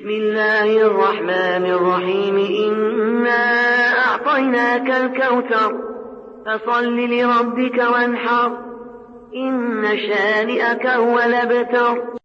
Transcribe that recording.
بسم الله الرحمن الرحيم إنا أعطيناك الكوثر فصل لربك وانحر إن شانئك هو الأبتر.